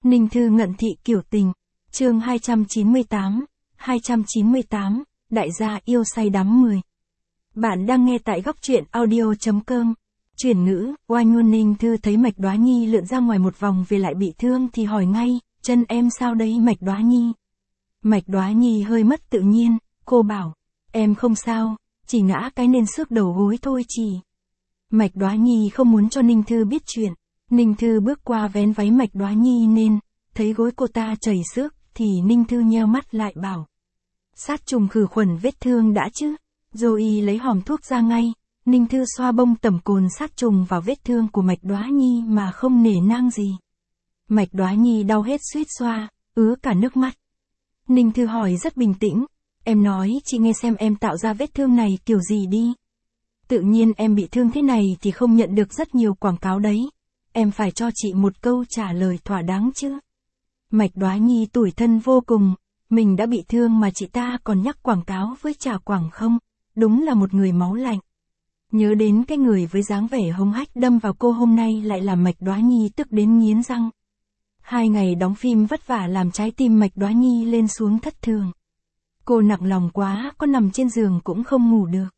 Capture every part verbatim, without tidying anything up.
Ninh Thư ngận thị kiểu tình, chương hai trăm chín mươi tám, hai trăm chín mươi tám, đại gia yêu say đắm mười. Bạn đang nghe tại góc truyện audio.com. Chuyển ngữ, oanh ngôn. Ninh Thư thấy Mạch Đoá Nhi lượn ra ngoài một vòng về lại bị thương thì hỏi ngay, chân em sao đấy Mạch Đoá Nhi? Mạch Đoá Nhi hơi mất tự nhiên, cô bảo, em không sao, chỉ ngã cái nên xước đầu gối thôi chị. Mạch Đoá Nhi không muốn cho Ninh Thư biết chuyện. Ninh Thư bước qua vén váy Mạch Đoá Nhi nên, thấy gối cô ta chảy xước, thì Ninh Thư nheo mắt lại bảo. Sát trùng khử khuẩn vết thương đã chứ? Rồi lấy hòm thuốc ra ngay, Ninh Thư xoa bông tẩm cồn sát trùng vào vết thương của Mạch Đoá Nhi mà không nể nang gì. Mạch Đoá Nhi đau hết suýt xoa, ứa cả nước mắt. Ninh Thư hỏi rất bình tĩnh, em nói chị nghe xem em tạo ra vết thương này kiểu gì đi. Tự nhiên em bị thương thế này thì không nhận được rất nhiều quảng cáo đấy. Em phải cho chị một câu trả lời thỏa đáng chứ. Mạch Đoá Nhi tủi thân vô cùng, mình đã bị thương mà chị ta còn nhắc quảng cáo với trả quảng không, đúng là một người máu lạnh. Nhớ đến cái người với dáng vẻ hống hách đâm vào cô hôm nay lại làm Mạch Đoá Nhi tức đến nghiến răng. Hai ngày đóng phim vất vả làm trái tim Mạch Đoá Nhi lên xuống thất thường. Cô nặng lòng quá, có nằm trên giường cũng không ngủ được.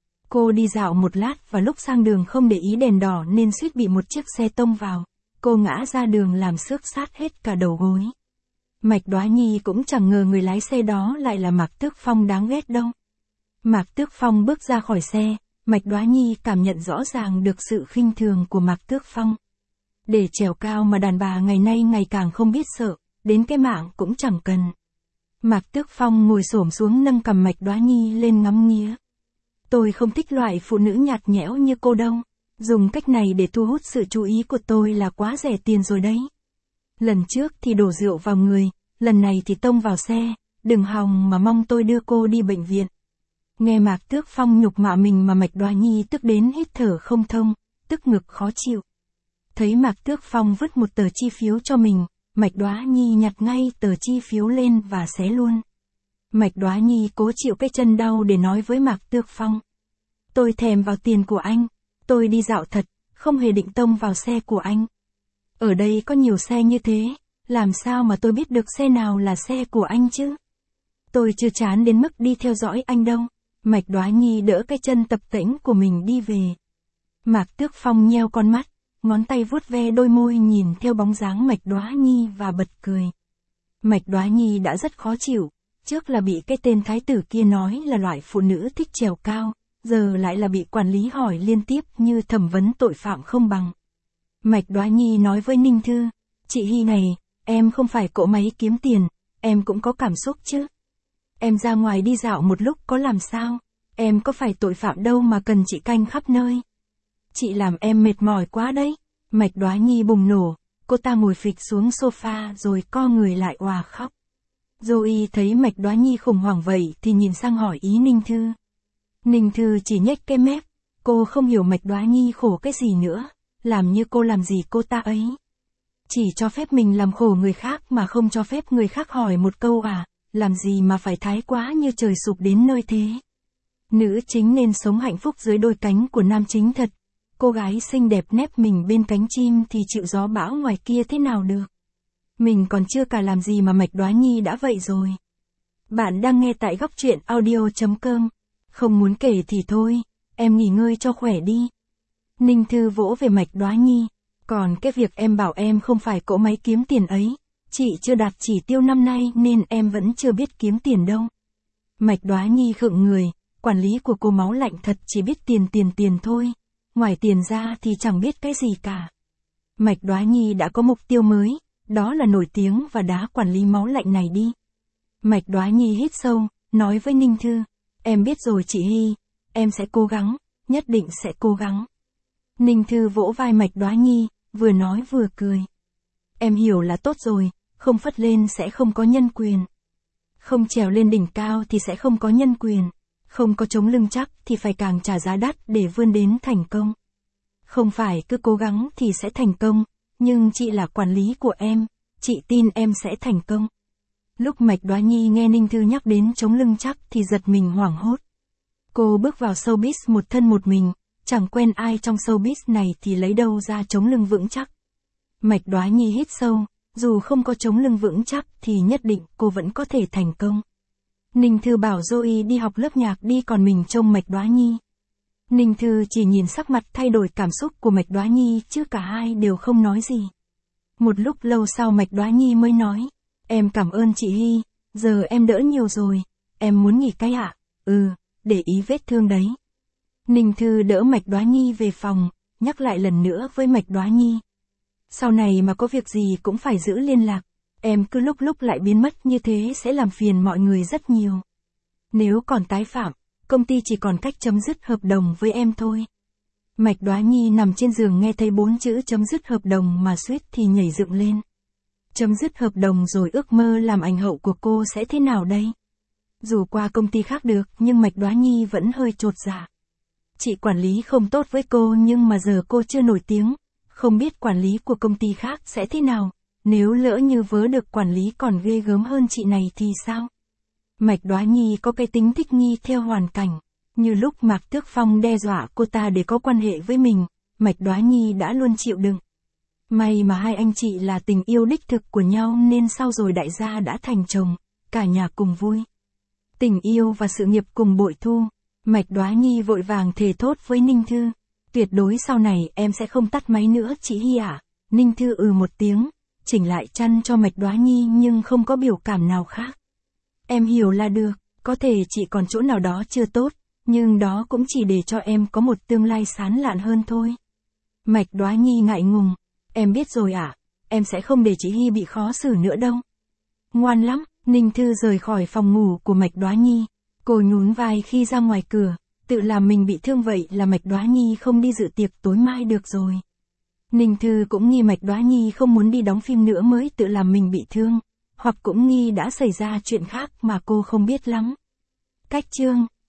Cô đi dạo một lát và lúc sang đường không để ý đèn đỏ nên suýt bị một chiếc xe tông vào. Cô ngã ra đường làm xước sát hết cả đầu gối. Mạch Đoá Nhi cũng chẳng ngờ người lái xe đó lại là Mạc Tước Phong đáng ghét đâu. Mạc Tước Phong bước ra khỏi xe, Mạch Đoá Nhi cảm nhận rõ ràng được sự khinh thường của Mạc Tước Phong. Để trèo cao mà đàn bà ngày nay ngày càng không biết sợ, đến cái mạng cũng chẳng cần. Mạc Tước Phong ngồi xổm xuống nâng cằm Mạch Đoá Nhi lên ngắm nghía. Tôi không thích loại phụ nữ nhạt nhẽo như cô đâu. Dùng cách này để thu hút sự chú ý của tôi là quá rẻ tiền rồi đấy. Lần trước thì đổ rượu vào người, lần này thì tông vào xe, đừng hòng mà mong tôi đưa cô đi bệnh viện. Nghe Mạc Tước Phong nhục mạ mình mà Mạch Đoá Nhi tức đến hít thở không thông, tức ngực khó chịu. Thấy Mạc Tước Phong vứt một tờ chi phiếu cho mình, Mạch Đoá Nhi nhặt ngay tờ chi phiếu lên và xé luôn. Mạch Đoá Nhi cố chịu cái chân đau để nói với Mạc Tước Phong. Tôi thèm vào tiền của anh, tôi đi dạo thật, không hề định tông vào xe của anh. Ở đây có nhiều xe như thế, làm sao mà tôi biết được xe nào là xe của anh chứ? Tôi chưa chán đến mức đi theo dõi anh đâu. Mạch Đoá Nhi đỡ cái chân tập tễnh của mình đi về. Mạc Tước Phong nheo con mắt, ngón tay vuốt ve đôi môi nhìn theo bóng dáng Mạch Đoá Nhi và bật cười. Mạch Đoá Nhi đã rất khó chịu, trước là bị cái tên thái tử kia nói là loại phụ nữ thích trèo cao, giờ lại là bị quản lý hỏi liên tiếp như thẩm vấn tội phạm không bằng. Mạch Đoá Nhi nói với Ninh Thư, chị Hy này, em không phải cỗ máy kiếm tiền, em cũng có cảm xúc chứ. Em ra ngoài đi dạo một lúc có làm sao, em có phải tội phạm đâu mà cần chị canh khắp nơi. Chị làm em mệt mỏi quá đấy. Mạch Đoá Nhi bùng nổ, cô ta ngồi phịch xuống sofa rồi co người lại òa khóc. Rồi thấy Mạch Đoá Nhi khủng hoảng vậy thì nhìn sang hỏi ý Ninh Thư. Ninh Thư chỉ nhếch cái mép, cô không hiểu Mạch Đoá Nhi khổ cái gì nữa, làm như cô làm gì cô ta ấy. Chỉ cho phép mình làm khổ người khác mà không cho phép người khác hỏi một câu à, làm gì mà phải thái quá như trời sụp đến nơi thế. Nữ chính nên sống hạnh phúc dưới đôi cánh của nam chính thật. Cô gái xinh đẹp nép mình bên cánh chim thì chịu gió bão ngoài kia thế nào được. Mình còn chưa cả làm gì mà Mạch Đoá Nhi đã vậy rồi. Bạn đang nghe tại góc truyện audio.com. Không muốn kể thì thôi, em nghỉ ngơi cho khỏe đi. Ninh Thư vỗ về Mạch Đoá Nhi. Còn cái việc em bảo em không phải cỗ máy kiếm tiền ấy, chị chưa đạt chỉ tiêu năm nay nên em vẫn chưa biết kiếm tiền đâu. Mạch Đoá Nhi khựng người, quản lý của cô máu lạnh thật chỉ biết tiền tiền tiền thôi. Ngoài tiền ra thì chẳng biết cái gì cả. Mạch Đoá Nhi đã có mục tiêu mới, đó là nổi tiếng và đá quản lý máu lạnh này đi. Mạch Đoá Nhi hít sâu, nói với Ninh Thư, em biết rồi chị Hy, em sẽ cố gắng, nhất định sẽ cố gắng. Ninh Thư vỗ vai Mạch Đoá Nhi, vừa nói vừa cười. Em hiểu là tốt rồi, không phất lên sẽ không có nhân quyền. Không trèo lên đỉnh cao thì sẽ không có nhân quyền. Không có chống lưng chắc thì phải càng trả giá đắt để vươn đến thành công. Không phải cứ cố gắng thì sẽ thành công, nhưng chị là quản lý của em, chị tin em sẽ thành công. Lúc Mạch Đoá Nhi nghe Ninh Thư nhắc đến chống lưng chắc thì giật mình hoảng hốt. Cô bước vào showbiz một thân một mình, chẳng quen ai trong showbiz này thì lấy đâu ra chống lưng vững chắc. Mạch Đoá Nhi hít sâu, Dù không có chống lưng vững chắc thì nhất định cô vẫn có thể thành công. Ninh Thư bảo Zoe đi học lớp nhạc đi còn mình trông Mạch Đóa Nhi. Ninh Thư chỉ nhìn sắc mặt thay đổi cảm xúc của Mạch Đóa Nhi chứ cả hai đều không nói gì. Một lúc lâu sau Mạch Đóa Nhi mới nói, em cảm ơn chị Hy, giờ em đỡ nhiều rồi, em muốn nghỉ cái ạ, ừ, để ý vết thương đấy. Ninh Thư đỡ Mạch Đóa Nhi về phòng, nhắc lại lần nữa với Mạch Đóa Nhi. Sau này mà có việc gì cũng phải giữ liên lạc, em cứ lúc lúc lại biến mất như thế sẽ làm phiền mọi người rất nhiều. Nếu còn tái phạm, công ty chỉ còn cách chấm dứt hợp đồng với em thôi. Mạch Đóa Nhi nằm trên giường nghe thấy bốn chữ chấm dứt hợp đồng mà suýt thì nhảy dựng lên. Chấm dứt hợp đồng rồi ước mơ làm ảnh hậu của cô sẽ thế nào đây? Dù qua công ty khác được nhưng Mạch Đóa Nhi vẫn hơi chột dạ. Chị quản lý không tốt với cô nhưng mà giờ cô chưa nổi tiếng, không biết quản lý của công ty khác sẽ thế nào, nếu lỡ như vớ được quản lý còn ghê gớm hơn chị này thì sao? Mạch Đóa Nhi có cái tính thích nghi theo hoàn cảnh, như lúc Mạc Tước Phong đe dọa cô ta để có quan hệ với mình, Mạch Đóa Nhi đã luôn chịu đựng. May mà hai anh chị là tình yêu đích thực của nhau nên sau rồi đại gia đã thành chồng, cả nhà cùng vui. Tình yêu và sự nghiệp cùng bội thu, Mạch Đóa Nhi vội vàng thề thốt với Ninh Thư. Tuyệt đối sau này em sẽ không tắt máy nữa chị Hy ạ. Ninh Thư ừ một tiếng, chỉnh lại chăn cho Mạch Đóa Nhi nhưng không có biểu cảm nào khác. Em hiểu là được, có thể chị còn chỗ nào đó chưa tốt, nhưng đó cũng chỉ để cho em có một tương lai sáng lạn hơn thôi. Mạch Đóa Nhi ngại ngùng, em biết rồi ạ, em sẽ không để chị Hy bị khó xử nữa đâu. Ngoan lắm, Ninh Thư rời khỏi phòng ngủ của Mạch Đóa Nhi, cô nhún vai khi ra ngoài cửa, tự làm mình bị thương vậy là Mạch Đóa Nhi không đi dự tiệc tối mai được rồi. Ninh Thư cũng nghi Mạch Đóa Nhi không muốn đi đóng phim nữa mới tự làm mình bị thương, hoặc cũng nghi đã xảy ra chuyện khác mà cô không biết lắm. Cách chương